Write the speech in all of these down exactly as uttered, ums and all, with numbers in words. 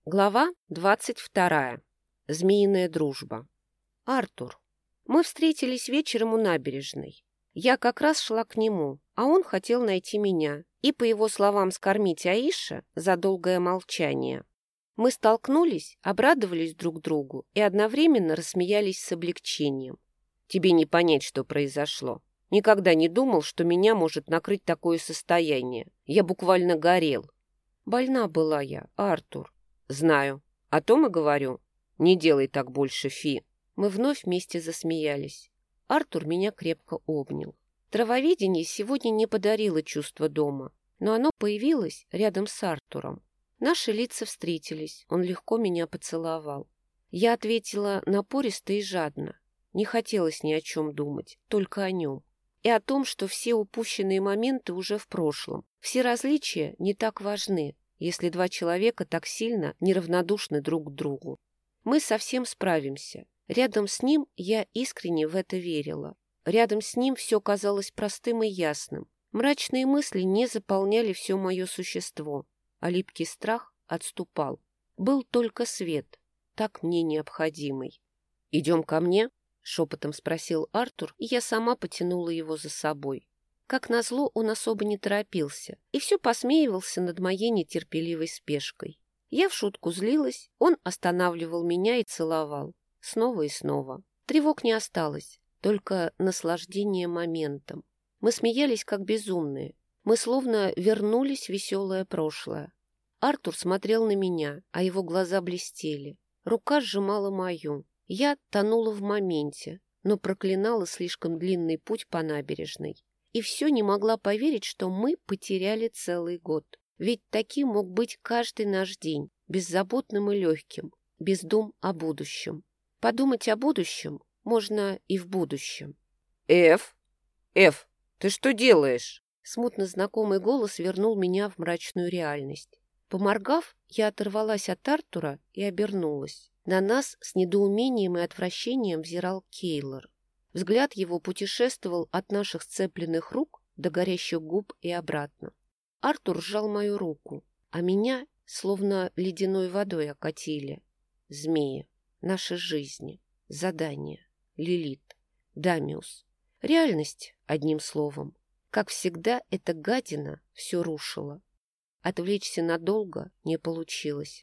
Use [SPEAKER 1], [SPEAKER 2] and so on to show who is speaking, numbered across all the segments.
[SPEAKER 1] Глава двадцать вторая. Змеиная дружба. Артур. Мы встретились вечером у набережной. Я как раз шла к нему, а он хотел найти меня и, по его словам, скормить Аише за долгое молчание. Мы столкнулись, обрадовались друг другу и одновременно рассмеялись с облегчением. Тебе не понять, что произошло. Никогда не думал, что меня может накрыть такое состояние. Я буквально горел. Больна была я, Артур. Знаю. О том и говорю. Не делай так больше, Фи. Мы вновь вместе засмеялись. Артур меня крепко обнял. Травовидение сегодня не подарило чувство дома, но оно появилось рядом с Артуром. Наши лица встретились, он легко меня поцеловал. Я ответила напористо и жадно. Не хотелось ни о чем думать, только о нем. И о том, что все упущенные моменты уже в прошлом. Все различия не так важны, если два человека так сильно неравнодушны друг к другу. Мы совсем справимся. Рядом с ним я искренне в это верила. Рядом с ним все казалось простым и ясным. Мрачные мысли не заполняли все мое существо, а липкий страх отступал. Был только свет, так мне необходимый. «Идем ко мне?» — шепотом спросил Артур, и я сама потянула его за собой. Как назло, он особо не торопился и все посмеивался над моей нетерпеливой спешкой. Я в шутку злилась, он останавливал меня и целовал. Снова и снова. Тревог не осталось, только наслаждение моментом. Мы смеялись как безумные. Мы словно вернулись в веселое прошлое. Артур смотрел на меня, а его глаза блестели. Рука сжимала мою. Я тонула в моменте, но проклинала слишком длинный путь по набережной. И все не могла поверить, что мы потеряли целый год. Ведь таким мог быть каждый наш день, беззаботным и легким, без дум о будущем. Подумать о будущем можно и в будущем. «Эф! Эф, ты что делаешь?» Смутно знакомый голос вернул меня в мрачную реальность. Поморгав, я оторвалась от Артура и обернулась. На нас с недоумением и отвращением взирал Кейлор. Взгляд его путешествовал от наших сцепленных рук до горящих губ и обратно. Артур сжал мою руку, а меня словно ледяной водой окатили. Змеи, наши жизни, задания, Лилит, Дамиус. Реальность, одним словом. Как всегда, эта гадина все рушила. Отвлечься надолго не получилось.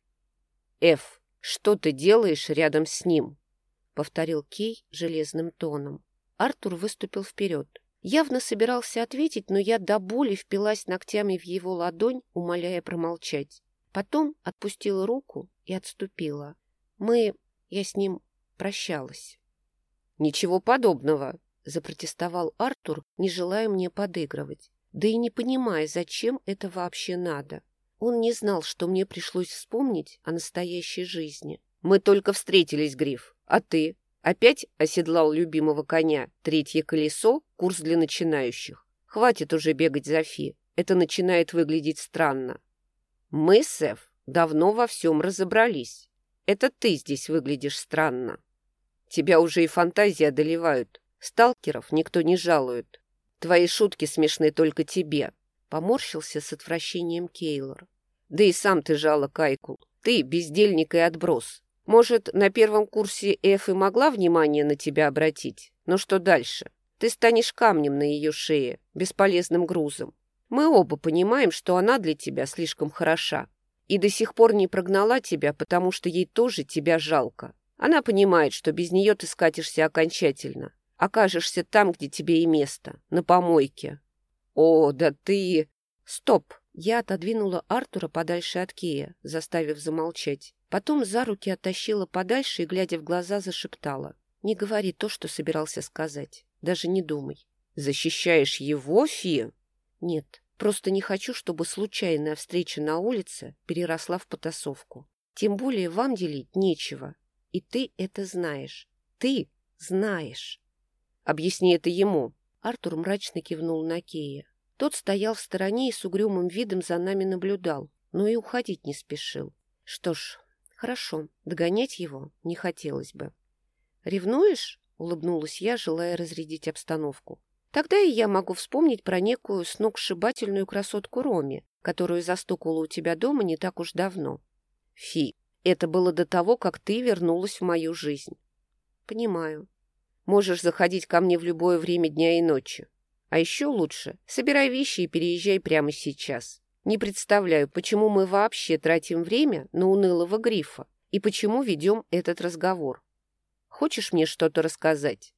[SPEAKER 1] «Эф, что ты делаешь рядом с ним?» — повторил Кей железным тоном. Артур выступил вперед. Явно собирался ответить, но я до боли впилась ногтями в его ладонь, умоляя промолчать. Потом отпустила руку и отступила. Мы... Я с ним прощалась. «Ничего подобного!» — запротестовал Артур, не желая мне подыгрывать. Да и не понимая, зачем это вообще надо. Он не знал, что мне пришлось вспомнить о настоящей жизни. «Мы только встретились, Гриф. А ты? Опять оседлал любимого коня? Третье колесо? Курс для начинающих? Хватит уже бегать за Фи. Это начинает выглядеть странно». «Мы, Сэф, давно во всем разобрались. Это ты здесь выглядишь странно. Тебя уже и фантазии одолевают. Сталкеров никто не жалует. Твои шутки смешны только тебе», — поморщился с отвращением Кейлор. «Да и сам ты жалок, Айкул. Ты бездельник и отброс. Может, на первом курсе Эф и могла внимание на тебя обратить? Но что дальше? Ты станешь камнем на ее шее, бесполезным грузом. Мы оба понимаем, что она для тебя слишком хороша. И до сих пор не прогнала тебя, потому что ей тоже тебя жалко. Она понимает, что без нее ты скатишься окончательно. Окажешься там, где тебе и место, на помойке». «О, да ты...» «Стоп!» Я отодвинула Артура подальше от Кея, заставив замолчать. Потом за руки оттащила подальше и, глядя в глаза, зашептала. «Не говори то, что собирался сказать. Даже не думай». «Защищаешь его, Фи?» «Нет, просто не хочу, чтобы случайная встреча на улице переросла в потасовку. Тем более вам делить нечего. И ты это знаешь. Ты знаешь». «Объясни это ему». Артур мрачно кивнул на Кея. Тот стоял в стороне и с угрюмым видом за нами наблюдал, но и уходить не спешил. Что ж, хорошо, догонять его не хотелось бы. «Ревнуешь?» — улыбнулась я, желая разрядить обстановку. «Тогда и я могу вспомнить про некую сногсшибательную красотку Роми, которую застукала у тебя дома не так уж давно». «Фи, Это было до того, как ты вернулась в мою жизнь. Понимаю. Можешь заходить ко мне в любое время дня и ночи. А еще лучше, собирай вещи и переезжай прямо сейчас. Не представляю, почему мы вообще тратим время на унылого Грифа и почему ведем этот разговор. Хочешь мне что-то рассказать?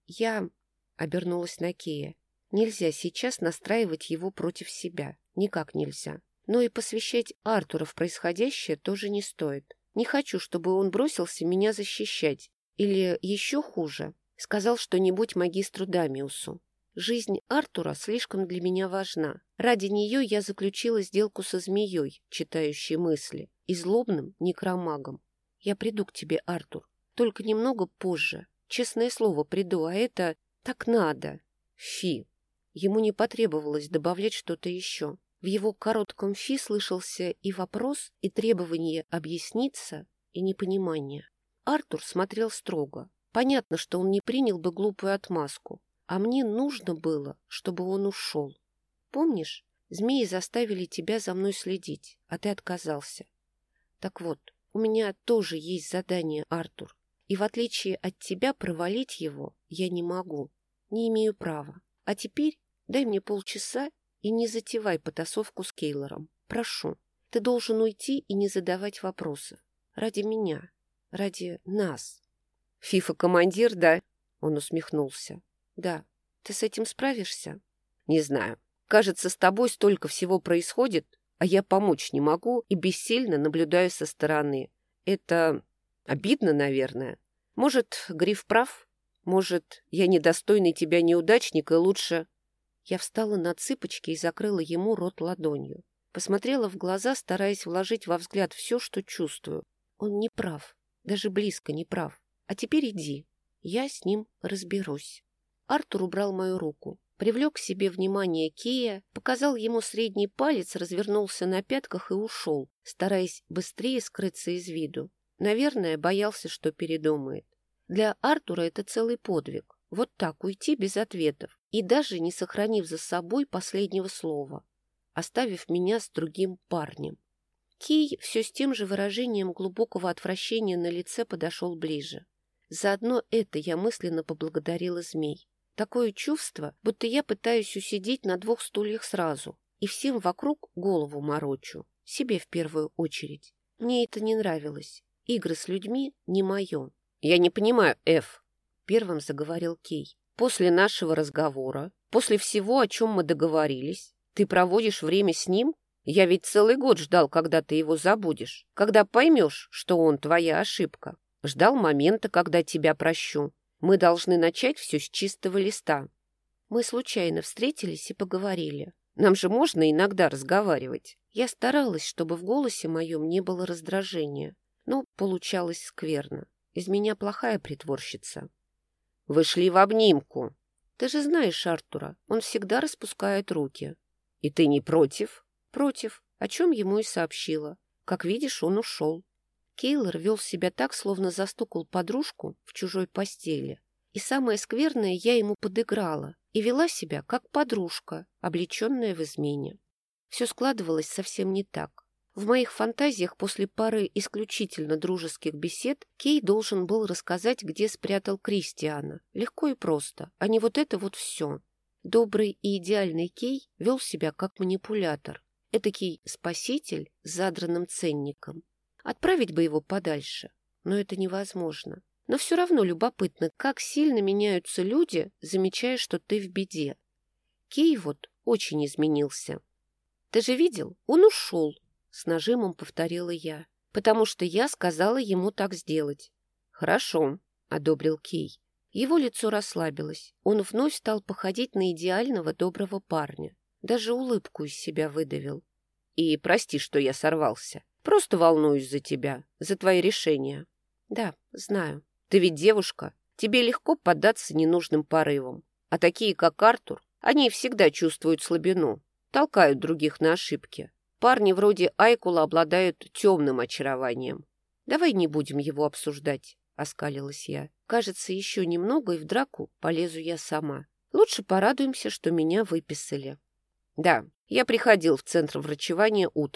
[SPEAKER 1] Я обернулась на Кея. Нельзя сейчас настраивать его против себя. Никак нельзя. Но и посвящать Артура в происходящее тоже не стоит. Не хочу, чтобы он бросился меня защищать. Или еще хуже, сказал что-нибудь магистру Дамиусу. Жизнь Артура слишком для меня важна. Ради нее я заключила сделку со змеей, читающей мысли, и злобным некромагом. Я приду к тебе, Артур, только немного позже. Честное слово, приду, а это так надо. Фи. Ему не потребовалось добавлять что-то еще. В его коротком «фи» слышался и вопрос, и требование объясниться, и непонимание. Артур смотрел строго. Понятно, что он не принял бы глупую отмазку. А мне нужно было, чтобы он ушел. Помнишь, змеи заставили тебя за мной следить, а ты отказался. Так вот, у меня тоже есть задание, Артур. И в отличие от тебя провалить его я не могу. Не имею права. А теперь дай мне полчаса и не затевай потасовку с Кейлором. Прошу, ты должен уйти и не задавать вопросов. Ради меня, ради нас. Фифа-командир, да? Он усмехнулся. Да. Ты с этим справишься? Не знаю. Кажется, с тобой столько всего происходит, а я помочь не могу и бессильно наблюдаю со стороны. Это обидно, наверное. Может, Гриф прав? Может, я недостойный тебя неудачник, и лучше... Я встала на цыпочки и закрыла ему рот ладонью. Посмотрела в глаза, стараясь вложить во взгляд все, что чувствую. Он не прав, даже близко не прав. А теперь иди, я с ним разберусь. Артур убрал мою руку, привлек к себе внимание Кея, показал ему средний палец, развернулся на пятках и ушел, стараясь быстрее скрыться из виду. Наверное, боялся, что передумает. Для Артура это целый подвиг. Вот так уйти без ответов и даже не сохранив за собой последнего слова, оставив меня с другим парнем. Кей все с тем же выражением глубокого отвращения на лице подошел ближе. Заодно это я мысленно поблагодарила змей. Такое чувство, будто я пытаюсь усидеть на двух стульях сразу и всем вокруг голову морочу, себе в первую очередь. Мне это не нравилось. Игры с людьми не мое. Я не понимаю, Эф, первым заговорил Кей. После нашего разговора, после всего, о чем мы договорились, ты проводишь время с ним? Я ведь целый год ждал, когда ты его забудешь, когда поймешь, что он твоя ошибка. Ждал момента, когда тебя прощу. Мы должны начать все с чистого листа. Мы случайно встретились и поговорили. Нам же можно иногда разговаривать. Я старалась, чтобы в голосе моем не было раздражения, но получалось скверно. Из меня плохая притворщица. Вы шли в обнимку. Ты же знаешь Артура, он всегда распускает руки. И ты не против? Против, о чем ему и сообщила. Как видишь, он ушел. Кейлор вел себя так, словно застукал подружку в чужой постели. И самое скверное, я ему подыграла и вела себя как подружка, облеченная в измене. Все складывалось совсем не так. В моих фантазиях после пары исключительно дружеских бесед Кей должен был рассказать, где спрятал Кристиана. Легко и просто, а не вот это вот все. Добрый и идеальный Кей вел себя как манипулятор. Этакий спаситель с задранным ценником. Отправить бы его подальше, но это невозможно. Но все равно любопытно, как сильно меняются люди, замечая, что ты в беде. Кей вот очень изменился. Ты же видел? Он ушел. С нажимом повторила я, потому что я сказала ему так сделать. Хорошо, одобрил Кей. Его лицо расслабилось. Он вновь стал походить на идеального доброго парня. Даже улыбку из себя выдавил. И прости, что я сорвался. Просто волнуюсь за тебя, за твои решения. Да, знаю. Ты ведь девушка. Тебе легко поддаться ненужным порывам. А такие, как Артур, они всегда чувствуют слабину, толкают других на ошибки. Парни вроде Айкула обладают темным очарованием. Давай не будем его обсуждать, оскалилась я. Кажется, еще немного, и в драку полезу я сама. Лучше порадуемся, что меня выписали. Да, я приходил в центр врачевания утром.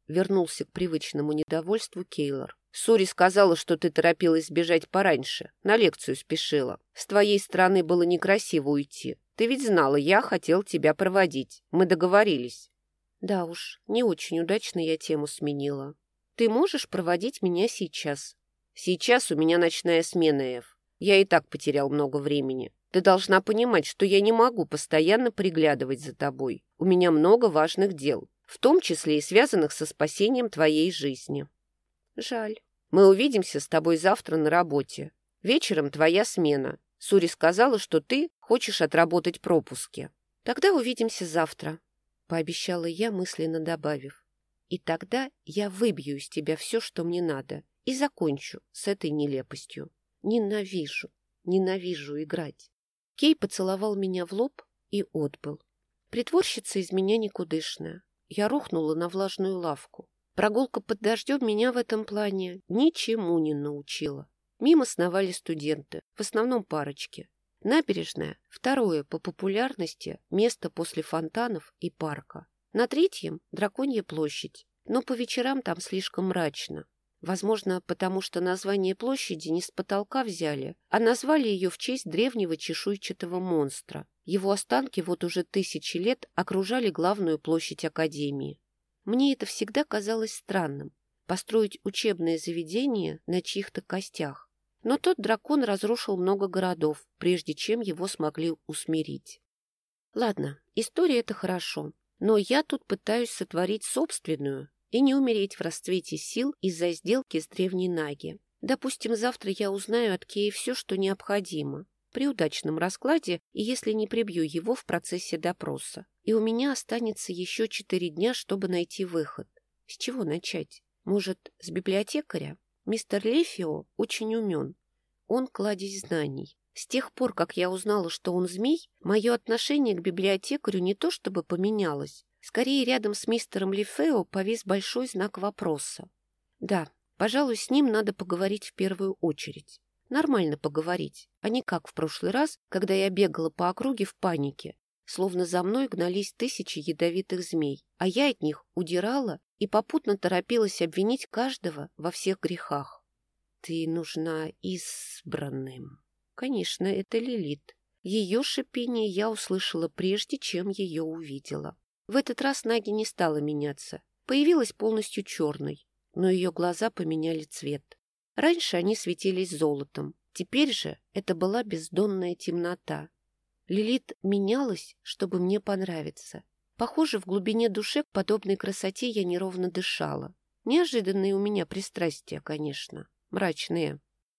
[SPEAKER 1] Вернулся к привычному недовольству Кейлор. Сури сказала, что ты торопилась сбежать пораньше, на лекцию спешила. С твоей стороны было некрасиво уйти. Ты ведь знала, я хотел тебя проводить. Мы договорились. Да уж, не очень удачно я тему сменила. Ты можешь проводить меня сейчас? Сейчас у меня ночная смена, Эв. Я и так потерял много времени. Ты должна понимать, что я не могу постоянно приглядывать за тобой. У меня много важных дел, в том числе и связанных со спасением твоей жизни. Жаль. Мы увидимся с тобой завтра на работе. Вечером твоя смена. Сури сказала, что ты хочешь отработать пропуски. Тогда увидимся завтра, пообещала я, мысленно добавив. И тогда я выбью из тебя все, что мне надо, и закончу с этой нелепостью. Ненавижу, ненавижу играть. Кей поцеловал меня в лоб и отбыл. Притворщица из меня никудышная. Я рухнула на влажную лавку. Прогулка под дождем меня в этом плане ничему не научила. Мимо сновали студенты, в основном парочки. Набережная – второе по популярности место после фонтанов и парка. На третьем – Драконья площадь, но по вечерам там слишком мрачно. Возможно, потому что название площади не с потолка взяли, а назвали ее в честь древнего чешуйчатого монстра. Его останки вот уже тысячи лет окружали главную площадь Академии. Мне это всегда казалось странным – построить учебное заведение на чьих-то костях. Но тот дракон разрушил много городов, прежде чем его смогли усмирить. Ладно, история – это хорошо, но я тут пытаюсь сотворить собственную и не умереть в расцвете сил из-за сделки с древней Наги. Допустим, завтра я узнаю от Кеи все, что необходимо, при удачном раскладе и если не прибью его в процессе допроса. И у меня останется еще четыре дня, чтобы найти выход. С чего начать? Может, с библиотекаря? Мистер Лефио очень умен. Он кладезь знаний. С тех пор, как я узнала, что он змей, мое отношение к библиотекарю не то чтобы поменялось. Скорее, рядом с мистером Лефео повис большой знак вопроса. Да, пожалуй, с ним надо поговорить в первую очередь. Нормально поговорить, а не как в прошлый раз, когда я бегала по округе в панике, словно за мной гнались тысячи ядовитых змей, а я от них удирала и попутно торопилась обвинить каждого во всех грехах. Ты нужна избранным. Конечно, это Лилит. Ее шипение я услышала прежде, чем ее увидела. В этот раз Наги не стала меняться. Появилась полностью черной, но ее глаза поменяли цвет. Раньше они светились золотом, теперь же это была бездонная темнота. Лилит менялась, чтобы мне понравиться. Похоже, в глубине души к подобной красоте я неровно дышала. Неожиданные у меня пристрастия, конечно, мрачные.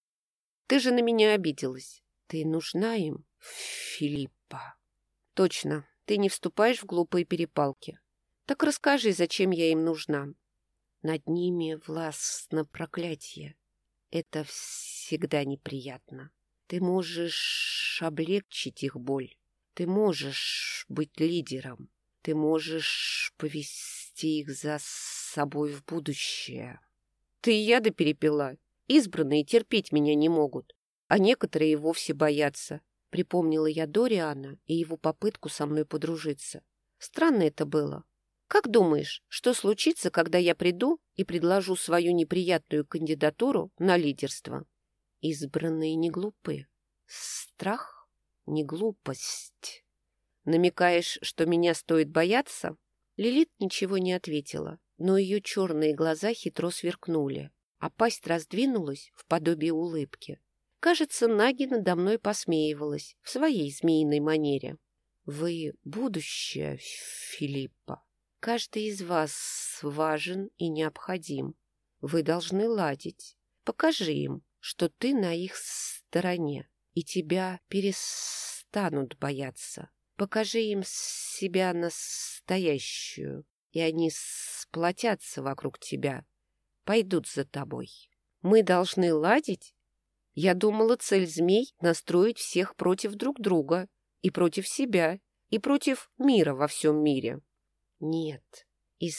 [SPEAKER 1] Ты же на меня обиделась. Ты нужна им, Филиппа. Точно, ты не вступаешь в глупые перепалки. Так расскажи, зачем я им нужна. Над ними властно проклятие. Это всегда неприятно. Ты можешь облегчить их боль. Ты можешь быть лидером. Ты можешь повести их за собой в будущее. Ты яда перепила. Избранные терпеть меня не могут, а некоторые и вовсе боятся. Припомнила я Дориана и его попытку со мной подружиться. Странно это было. Как думаешь, что случится, когда я приду и предложу свою неприятную кандидатуру на лидерство? Избранные не глупы. Страх — не глупость. Намекаешь, что меня стоит бояться? Лилит ничего не ответила, но ее черные глаза хитро сверкнули, а пасть раздвинулась в подобие улыбки. Кажется, Наги надо мной посмеивалась в своей змеиной манере. Вы будущее, Филиппа. Каждый из вас важен и необходим. Вы должны ладить. Покажи им, что ты на их стороне, и тебя перестанут бояться. Покажи им себя настоящую, и они сплотятся вокруг тебя, пойдут за тобой. Мы должны ладить? Я думала, цель змей — настроить всех против друг друга, и против себя, и против мира во всем мире. Нет,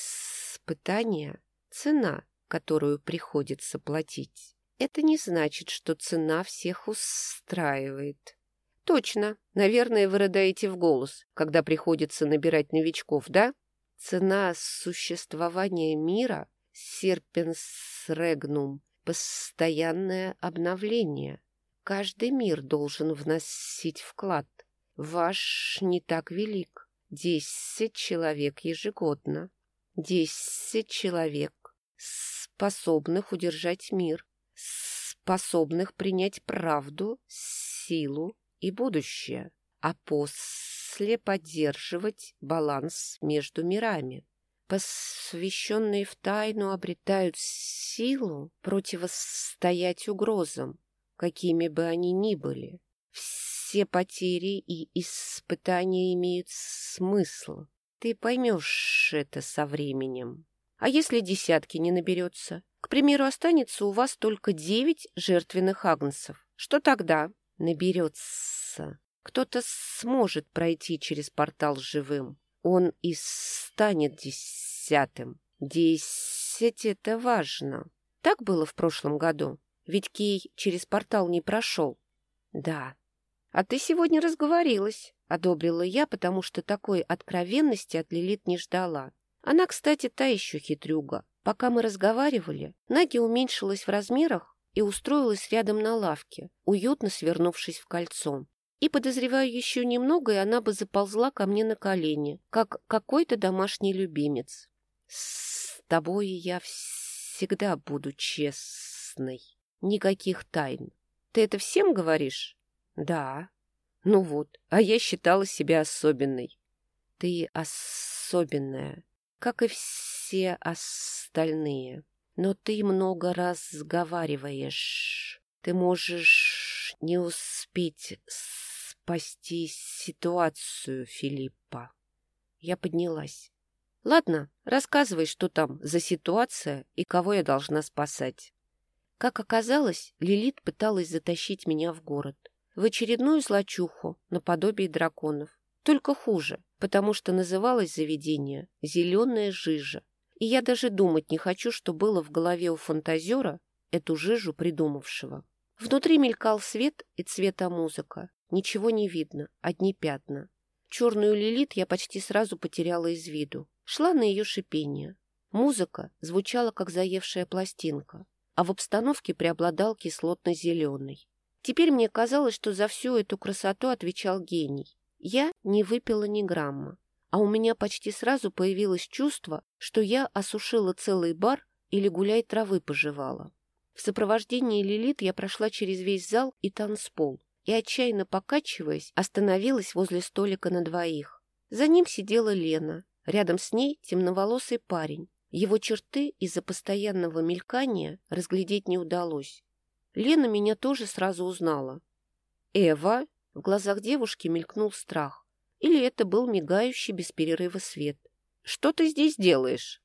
[SPEAKER 1] испытание — цена, которую приходится платить. Это не значит, что цена всех устраивает. Точно, наверное, вы рыдаете в голос, когда приходится набирать новичков, да? Цена существования мира — серпенс регнум, постоянное обновление. Каждый мир должен вносить вклад. Ваш не так велик. Десять человек ежегодно. Десять человек, способных удержать мир, способных принять правду, силу и будущее, а после поддерживать баланс между мирами. Посвященные в тайну обретают силу противостоять угрозам, какими бы они ни были. Все потери и испытания имеют смысл. Ты поймешь это со временем. А если десятки не наберется? К примеру, останется у вас только девять жертвенных агнцев. Что тогда? Наберется. Кто-то сможет пройти через портал живым. Он и станет десятым. Десять — это важно. Так было в прошлом году. Ведь Кей через портал не прошел. Да. А ты сегодня разговорилась, одобрила я, потому что такой откровенности от Лилит не ждала. Она, кстати, та еще хитрюга. Пока мы разговаривали, Наги уменьшилась в размерах и устроилась рядом на лавке, уютно свернувшись в кольцо. И, подозреваю, еще немного, и она бы заползла ко мне на колени, как какой-то домашний любимец. С тобой я всегда буду честной. Никаких тайн. Ты это всем говоришь? Да. Ну вот, а я считала себя особенной. Ты особенная, как и все остальные. Но ты много разговариваешь. Ты можешь не успеть спасти ситуацию, Филиппа. Я поднялась. Ладно, рассказывай, что там за ситуация и кого я должна спасать. Как оказалось, Лилит пыталась затащить меня в город. В очередную злачуху, наподобие драконов. Только хуже, потому что называлось заведение «Зеленая жижа». И я даже думать не хочу, что было в голове у фантазера, эту жижу придумавшего. Внутри мелькал свет и цветомузыка. Ничего не видно, одни пятна. Черную Лилит я почти сразу потеряла из виду. Шла на ее шипение. Музыка звучала, как заевшая пластинка, а в обстановке преобладал кислотно-зеленый. Теперь мне казалось, что за всю эту красоту отвечал гений. Я не выпила ни грамма, а у меня почти сразу появилось чувство, что я осушила целый бар или гуляй травы пожевала. В сопровождении Лилит я прошла через весь зал и танцпол и, отчаянно покачиваясь, остановилась возле столика на двоих. За ним сидела Лена, рядом с ней темноволосый парень. Его черты из-за постоянного мелькания разглядеть не удалось. Лена меня тоже сразу узнала. «Эва?» В глазах девушки мелькнул страх. Или это был мигающий без перерыва свет. «Что ты здесь делаешь?»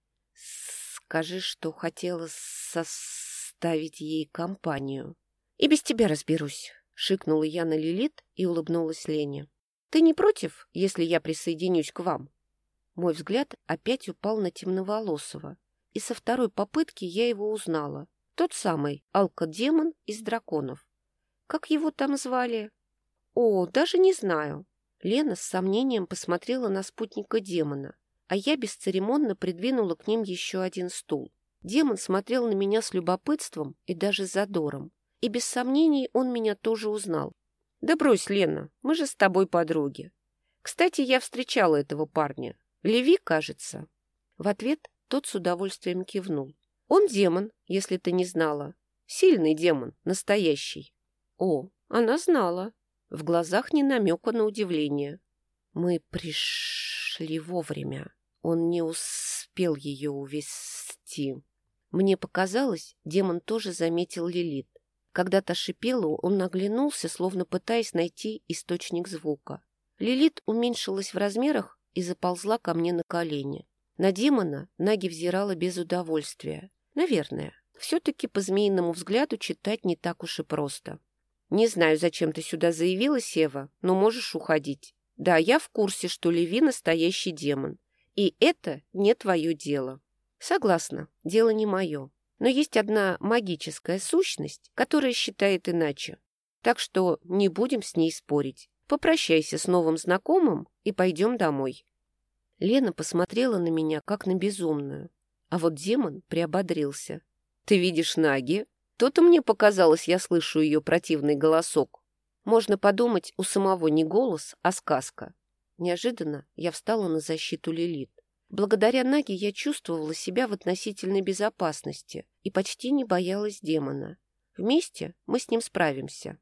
[SPEAKER 1] «Скажи, что хотела составить ей компанию. И без тебя разберусь», — шикнула я на Лилит и улыбнулась Лене. «Ты не против, если я присоединюсь к вам?» Мой взгляд опять упал на темноволосого, и со второй попытки я его узнала. Тот самый алкодемон из драконов. Как его там звали? О, даже не знаю. Лена с сомнением посмотрела на спутника демона, а я бесцеремонно придвинула к ним еще один стул. Демон смотрел на меня с любопытством и даже задором, и без сомнений он меня тоже узнал. «Да брось, Лена, мы же с тобой подруги. Кстати, я встречала этого парня. Леви, кажется». В ответ тот с удовольствием кивнул. «Он демон, если ты не знала. Сильный демон, настоящий». О, она знала. В глазах не намека на удивление. Мы пришли вовремя. Он не успел ее увести. Мне показалось, демон тоже заметил Лилит. Когда та шипела, он оглянулся, словно пытаясь найти источник звука. Лилит уменьшилась в размерах и заползла ко мне на колени. На демона Наги взирала без удовольствия. Наверное, все-таки по змеиному взгляду читать не так уж и просто. «Не знаю, зачем ты сюда заявилась, Эва, но можешь уходить. Да, я в курсе, что Леви настоящий демон. И это не твое дело». «Согласна, дело не мое. Но есть одна магическая сущность, которая считает иначе. Так что не будем с ней спорить. Попрощайся с новым знакомым и пойдем домой». Лена посмотрела на меня, как на безумную. А вот демон приободрился. «Ты видишь Наги? То-то мне показалось, я слышу ее противный голосок. Можно подумать, у самого не голос, а сказка». Неожиданно я встала на защиту Лилит. Благодаря Наге я чувствовала себя в относительной безопасности и почти не боялась демона. Вместе мы с ним справимся.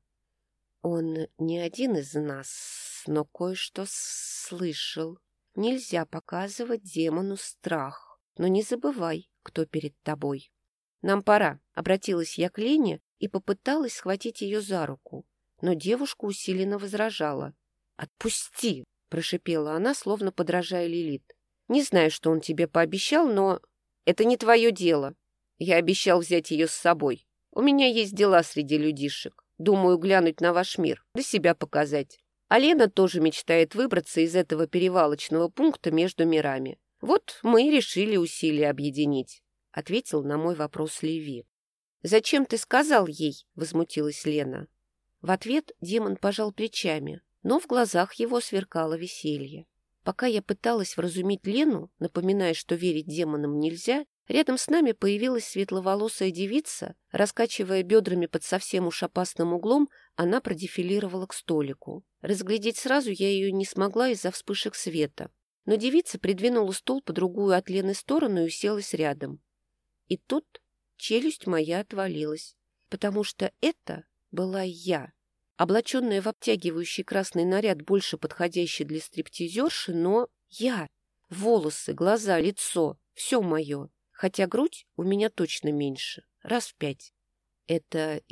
[SPEAKER 1] Он не один из нас, но кое-что слышал. Нельзя показывать демону страх, но не забывай, кто перед тобой. Нам пора, обратилась я к Лене и попыталась схватить ее за руку, но девушка усиленно возражала. «Отпусти!» – прошипела она, словно подражая Лилит. «Не знаю, что он тебе пообещал, но это не твое дело. Я обещал взять ее с собой. У меня есть дела среди людишек. Думаю, глянуть на ваш мир, да себя показать. А Лена тоже мечтает выбраться из этого перевалочного пункта между мирами. Вот мы и решили усилия объединить», — ответил на мой вопрос Леви. «Зачем ты сказал ей?» — возмутилась Лена. В ответ демон пожал плечами, но в глазах его сверкало веселье. Пока я пыталась вразумить Лену, напоминая, что верить демонам нельзя, рядом с нами появилась светловолосая девица. Раскачивая бедрами под совсем уж опасным углом, она продефилировала к столику. Разглядеть сразу я ее не смогла из-за вспышек света. Но девица придвинула стул по другую от Лены сторону и уселась рядом. И тут челюсть моя отвалилась, потому что это была я, облаченная в обтягивающий красный наряд, больше подходящий для стриптизерши, но я. Волосы, глаза, лицо — все мое. Хотя грудь у меня точно меньше, раз в пять. Это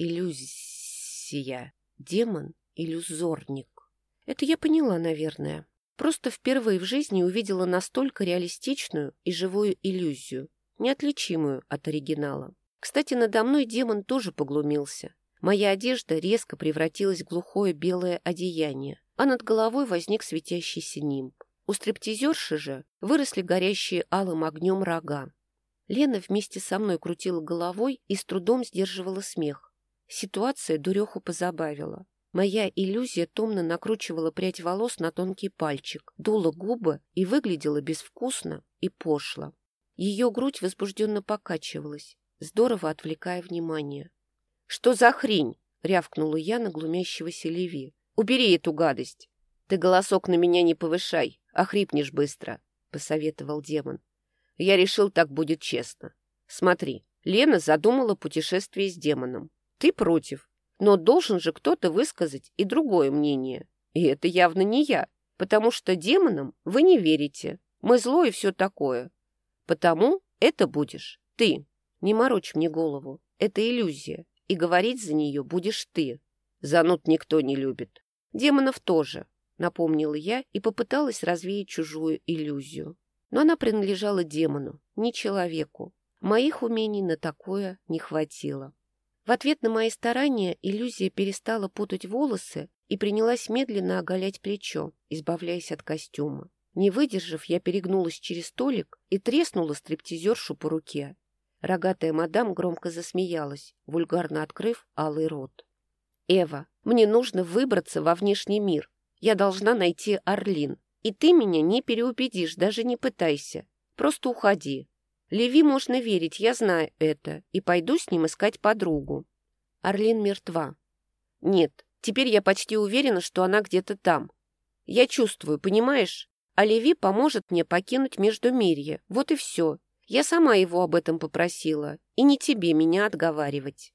[SPEAKER 1] иллюзия. Демон-иллюзорник. Это я поняла, наверное. Просто впервые в жизни увидела настолько реалистичную и живую иллюзию, неотличимую от оригинала. Кстати, надо мной демон тоже поглумился. Моя одежда резко превратилась в глухое белое одеяние, а над головой возник светящийся нимб. У стриптизерши же выросли горящие алым огнем рога. Лена вместе со мной крутила головой и с трудом сдерживала смех. Ситуация дуреху позабавила. Моя иллюзия томно накручивала прядь волос на тонкий пальчик, дула губы и выглядела безвкусно и пошло. Ее грудь возбужденно покачивалась, здорово отвлекая внимание. «Что за хрень?» — рявкнула я на глумящегося Леви. «Убери эту гадость!» «Ты голосок на меня не повышай, охрипнешь быстро», — посоветовал демон. «Я решил, так будет честно. Смотри, Лена задумала путешествие с демоном. Ты против, но должен же кто-то высказать и другое мнение. И это явно не я, потому что демонам вы не верите. Мы зло и все такое. Потому это будешь ты. Не морочь мне голову, это иллюзия. И говорить за нее будешь ты. Зануд никто не любит. Демонов тоже», — напомнила я и попыталась развеять чужую иллюзию. Но она принадлежала демону, не человеку. Моих умений на такое не хватило. В ответ на мои старания иллюзия перестала путать волосы и принялась медленно оголять плечо, избавляясь от костюма. Не выдержав, я перегнулась через столик и треснула стриптизершу по руке. Рогатая мадам громко засмеялась, вульгарно открыв алый рот. «Эва, мне нужно выбраться во внешний мир. Я должна найти Орлин. И ты меня не переубедишь, даже не пытайся. Просто уходи. Леви можно верить, я знаю это, и пойду с ним искать подругу. Орлин мертва. Нет, теперь я почти уверена, что она где-то там. Я чувствую, понимаешь? А Леви поможет мне покинуть Междумирье. Вот и все. Я сама его об этом попросила, и не тебе меня отговаривать».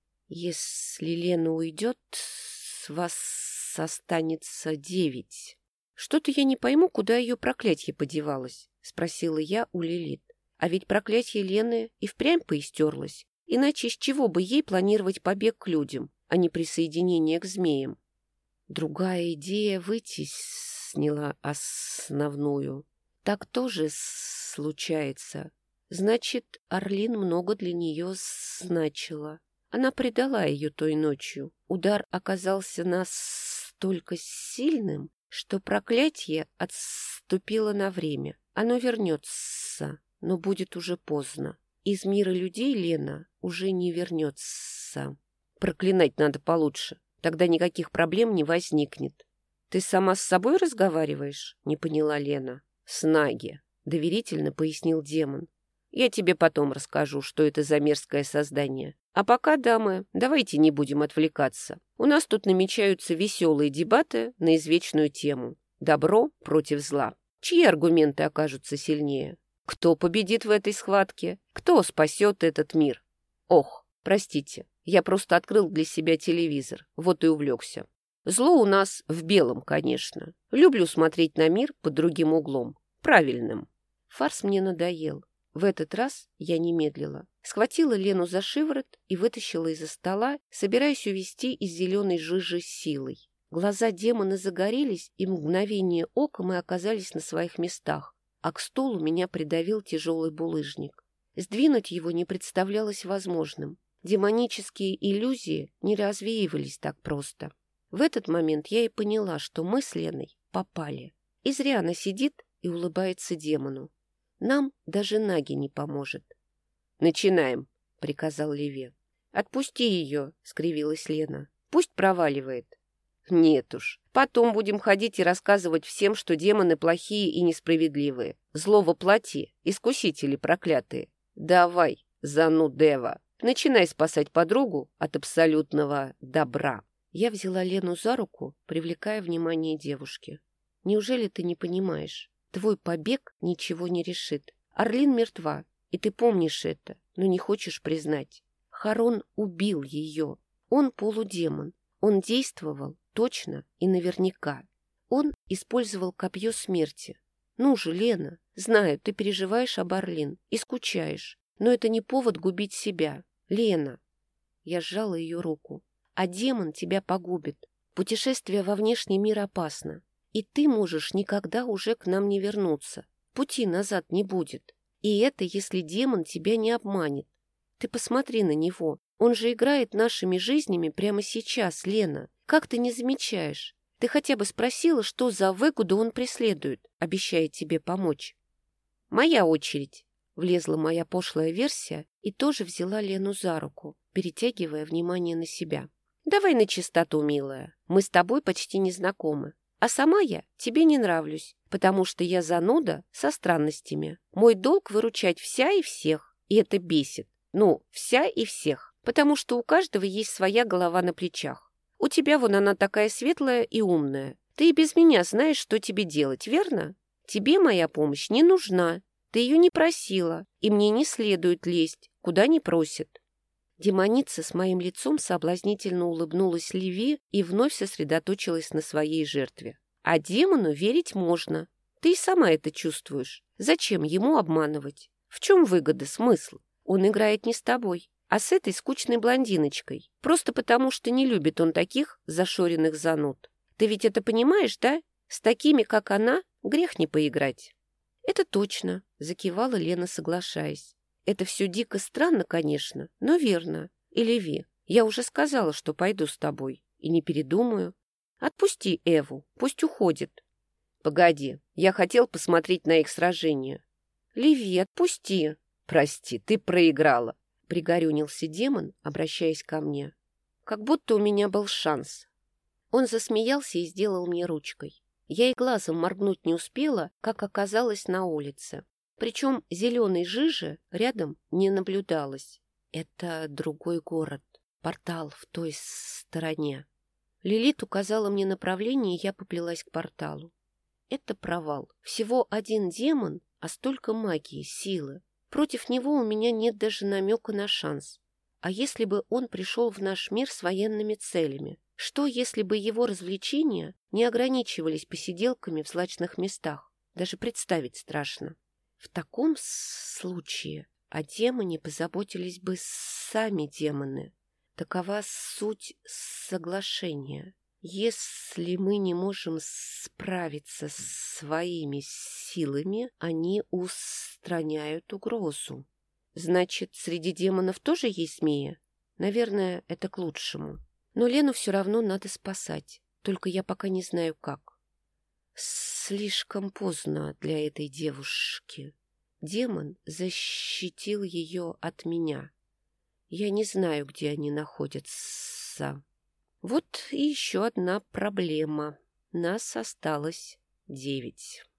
[SPEAKER 1] «Если Лена уйдет, с вас останется девять. Что-то я не пойму, куда ее проклятье подевалось», — спросила я у Лилит. А ведь проклятье Лены и впрямь поистерлось. Иначе с чего бы ей планировать побег к людям, а не присоединение к змеям? Другая идея вытеснила основную. Так тоже случается. Значит, Орлин много для нее значила. Она предала ее той ночью. Удар оказался настолько сильным, что проклятие отступило на время. Оно вернется, но будет уже поздно. Из мира людей Лена уже не вернется. Проклинать надо получше, тогда никаких проблем не возникнет. «Ты сама с собой разговариваешь?» — не поняла Лена. «Снаги», — доверительно пояснил демон. «Я тебе потом расскажу, что это за мерзкое создание. А пока, дамы, давайте не будем отвлекаться. У нас тут намечаются веселые дебаты на извечную тему «Добро против зла». Чьи аргументы окажутся сильнее? Кто победит в этой схватке? Кто спасет этот мир? Ох, простите, я просто открыл для себя телевизор, вот и увлекся. Зло у нас в белом, конечно. Люблю смотреть на мир под другим углом, правильным. Фарс мне надоел. В этот раз я не медлила. Схватила Лену за шиворот и вытащила из-за стола, собираясь увести из зеленой жижи силой. Глаза демона загорелись, и в мгновение ока мы оказались на своих местах, а к стулу меня придавил тяжелый булыжник. Сдвинуть его не представлялось возможным. Демонические иллюзии не развеивались так просто. В этот момент я и поняла, что мы с Леной попали. И зря она сидит и улыбается демону. Нам даже Наги не поможет. «Начинаем», — приказал Леве. «Отпусти ее», — скривилась Лена. «Пусть проваливает». «Нет уж. Потом будем ходить и рассказывать всем, что демоны плохие и несправедливые. Зло воплоти, искусители проклятые. Давай, занудева, начинай спасать подругу от абсолютного добра». Я взяла Лену за руку, привлекая внимание девушки. «Неужели ты не понимаешь? Твой побег ничего не решит. Орлин мертва, и ты помнишь это, но не хочешь признать. Харон убил ее. Он полудемон. Он действовал точно и наверняка. Он использовал копье смерти. Ну же, Лена, знаю, ты переживаешь об Орлин и скучаешь, но это не повод губить себя. Лена!» Я сжала ее руку. «А демон тебя погубит. Путешествие во внешний мир опасно. И ты можешь никогда уже к нам не вернуться. Пути назад не будет. И это, если демон тебя не обманет. Ты посмотри на него. Он же играет нашими жизнями прямо сейчас, Лена. Как ты не замечаешь? Ты хотя бы спросила, что за выгоду он преследует, обещая тебе помочь?» «Моя очередь», — влезла моя пошлая версия и тоже взяла Лену за руку, перетягивая внимание на себя. «Давай на чистоту, милая. Мы с тобой почти не знакомы. А сама я тебе не нравлюсь, потому что я зануда со странностями. Мой долг выручать вся и всех, и это бесит. Ну, вся и всех, потому что у каждого есть своя голова на плечах. У тебя вон она такая светлая и умная. Ты и без меня знаешь, что тебе делать, верно? Тебе моя помощь не нужна. Ты ее не просила, и мне не следует лезть, куда не просят». Демоница с моим лицом соблазнительно улыбнулась Леви и вновь сосредоточилась на своей жертве. «А демону верить можно. Ты и сама это чувствуешь. Зачем ему обманывать? В чем выгода, смысл? Он играет не с тобой, а с этой скучной блондиночкой. Просто потому, что не любит он таких зашоренных зануд. Ты ведь это понимаешь, да? С такими, как она, грех не поиграть». «Это точно», — закивала Лена, соглашаясь. «Это все дико странно, конечно, но верно. И Леви, я уже сказала, что пойду с тобой, и не передумаю. Отпусти Эву, пусть уходит». «Погоди, я хотел посмотреть на их сражение». «Леви, отпусти». «Прости, ты проиграла», — пригорюнился демон, обращаясь ко мне. «Как будто у меня был шанс». Он засмеялся и сделал мне ручкой. Я и глазом моргнуть не успела, как оказалась на улице. Причем зеленой жижи рядом не наблюдалось. Это другой город, портал в той стороне. Лилит указала мне направление, и я поплелась к порталу. Это провал. Всего один демон, а столько магии, силы. Против него у меня нет даже намека на шанс. А если бы он пришел в наш мир с военными целями? Что, если бы его развлечения не ограничивались посиделками в злачных местах? Даже представить страшно. В таком случае о демоне позаботились бы сами демоны. Такова суть соглашения. Если мы не можем справиться с своими силами, они устраняют угрозу. Значит, среди демонов тоже есть змеи? Наверное, это к лучшему. Но Лену все равно надо спасать. Только я пока не знаю, как. Слишком поздно для этой девушки. Демон защитил ее от меня. Я не знаю, где они находятся. Вот и еще одна проблема. Нас осталось девять.